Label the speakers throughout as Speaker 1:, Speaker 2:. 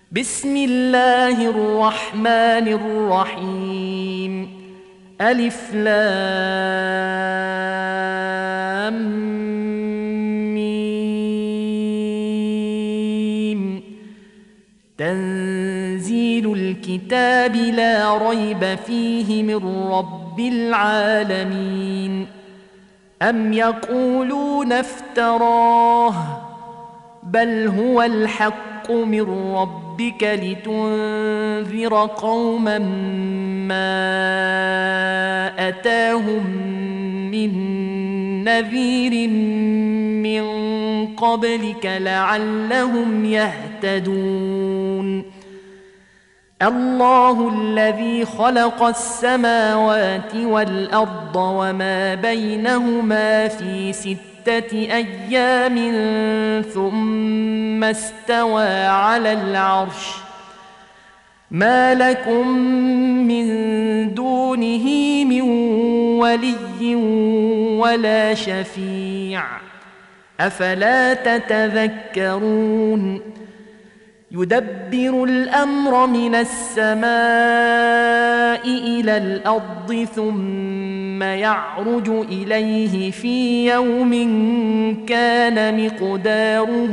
Speaker 1: بسم الله الرحمن الرحيم. ألف لام ميم. تنزيل الكتاب لا ريب فيه من رب العالمين. أم يقولون افتراه بل هو الحق من ربك لتنذر قوما ما أتاهم من نذير من قبلك لعلهم يهتدون. الله الذي خلق السماوات والأرض وما بينهما في 6 أيام ثم استوى على العرش. ما لكم من دونه من ولي ولا شفيع أفلا تتذكرون. يدبر الأمر من السماء إلى الأرض ثم يعرج إليه في يوم كان مقداره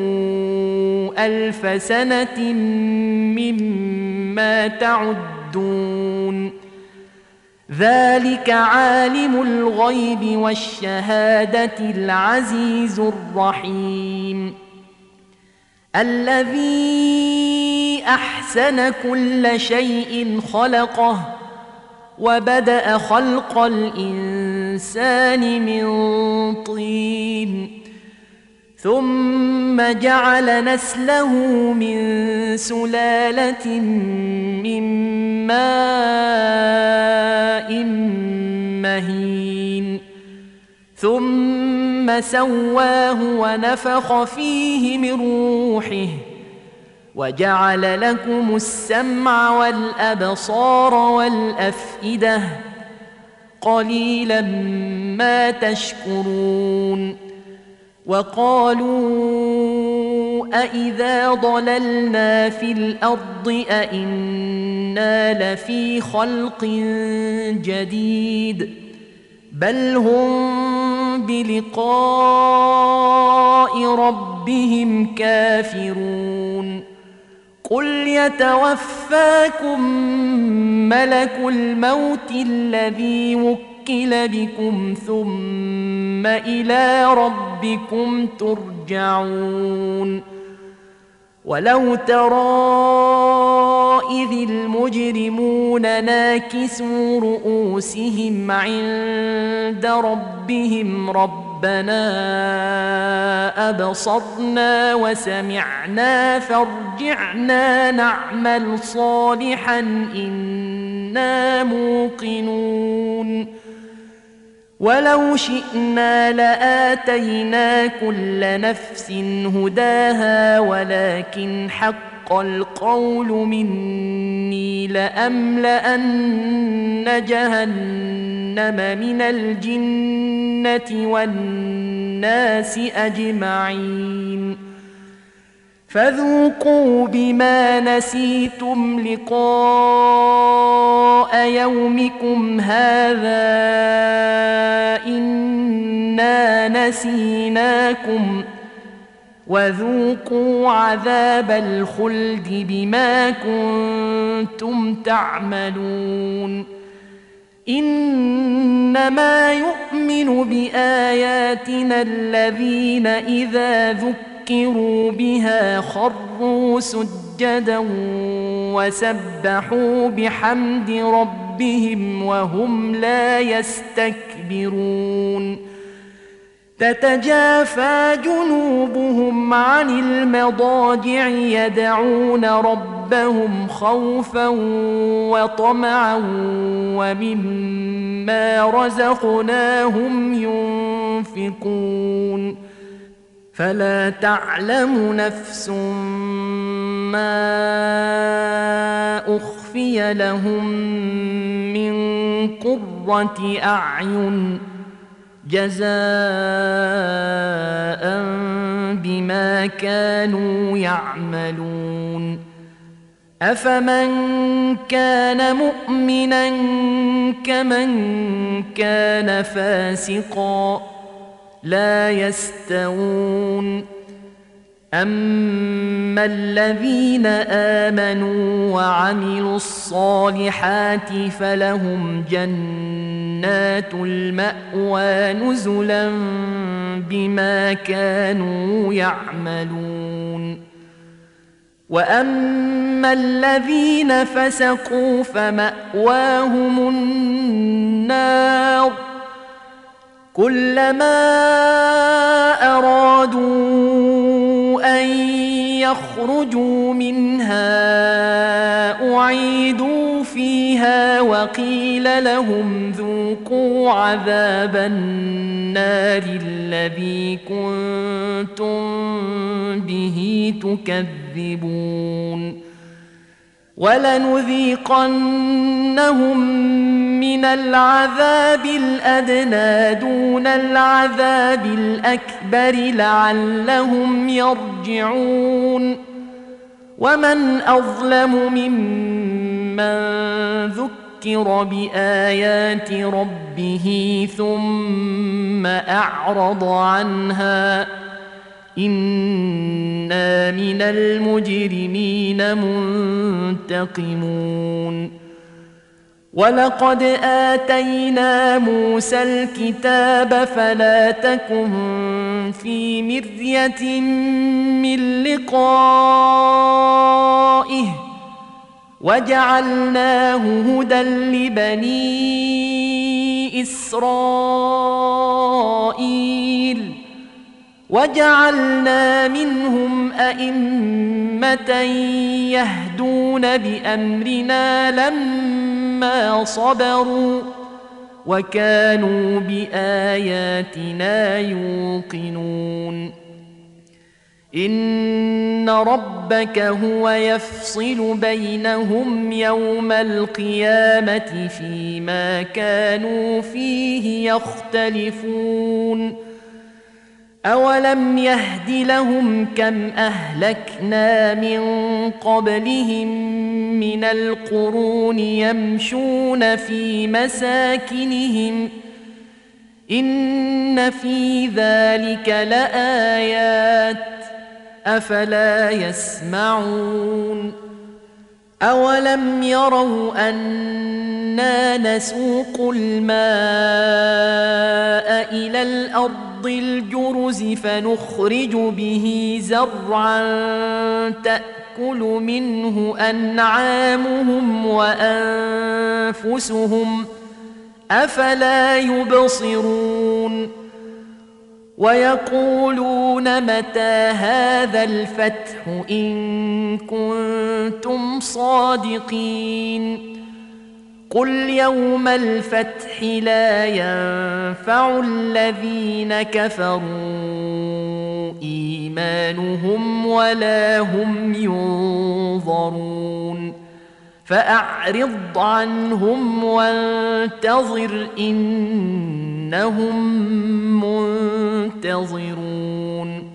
Speaker 1: 1000 سنة مما تعدون. ذلك عالم الغيب والشهادة العزيز الرحيم. الذي أحسن كل شيء خلقه وبدأ خلق الإنسان من طين ثم جعل نسله من سلالة من ماء مهين ثم سواه ونفخ فيه من روحه وجعل لكم السمع والأبصار والأفئدة قليلا ما تشكرون. وقالوا أإذا ضللنا في الأرض أإنا لفي خلق جديد بل هم بلقاء ربهم كافرون. قل يتوفاكم ملك الموت الذي وكل بكم ثم إلى ربكم ترجعون. ولو ترى إذ المجرمون ناكسوا رؤوسهم عند ربهم ربنا أبصرنا وسمعنا فارجعنا نعمل صالحا إنا موقنون. ولو شئنا لآتينا كل نفس هداها ولكن حق القول مني لأملأن جهنم من الجنة والناس أجمعين. فذوقوا بما نسيتم لقاء يومكم هذا إنا نسيناكم وذوقوا عذاب الخلد بما كنتم تعملون. إنما يؤمن بآياتنا الذين إذا ذكروا بها خروا سجدا وسبحوا بحمد ربهم وهم لا يستكبرون. تتجافى جنوبهم عن المضاجع يدعون ربهم خوفا وطمعا ومما رزقناهم ينفقون. فلا تعلم نفس ما أخفي لهم من قرة أعين جزاء بما كانوا يعملون. أفمن كان مؤمنا كمن كان فاسقا لا يستوون أما الذين آمنوا وعملوا الصالحات فلهم جنات المأوى نزلا بما كانوا يعملون وأما الذين فسقوا فمأواهم النار كلما أرادوا أن يخرجوا منها أعيدوا فيها وقيل لهم ذوقوا عذاب النار الذي كنتم به تكذبون ولنذيقنهم من العذاب الأدنى دون العذاب الأكبر لعلهم يرجعون ومن أظلم ممن ذكر بآيات ربه ثم أعرض عنها إنا من المجرمين منتقمون ولقد آتينا موسى الكتاب فلا تكن في مرية من لقائه وجعلناه هدى لبني إسرائيل وجعلنا منهم أئمة يهدون بأمرنا لما صبروا وكانوا بآياتنا يوقنون إن ربك هو يفصل بينهم يوم القيامة فيما كانوا فيه يختلفون أولم يهد لهم كم أهلكنا من قبلهم من القرون يمشون في مساكنهم إن في ذلك لآيات أفلا يسمعون أولم يروا أنا نسوق الماء إلى الأرض الجرز فنخرج به زرعا تأكل منه أنعامهم وأنفسهم أفلا يبصرون ويقولون متى هذا الفتح إن كنتم صادقين قل يوم الفتح لا ينفع الذين كفروا إيمانهم ولا هم ينظرون فأعرض عنهم وانتظر إنهم منتظرون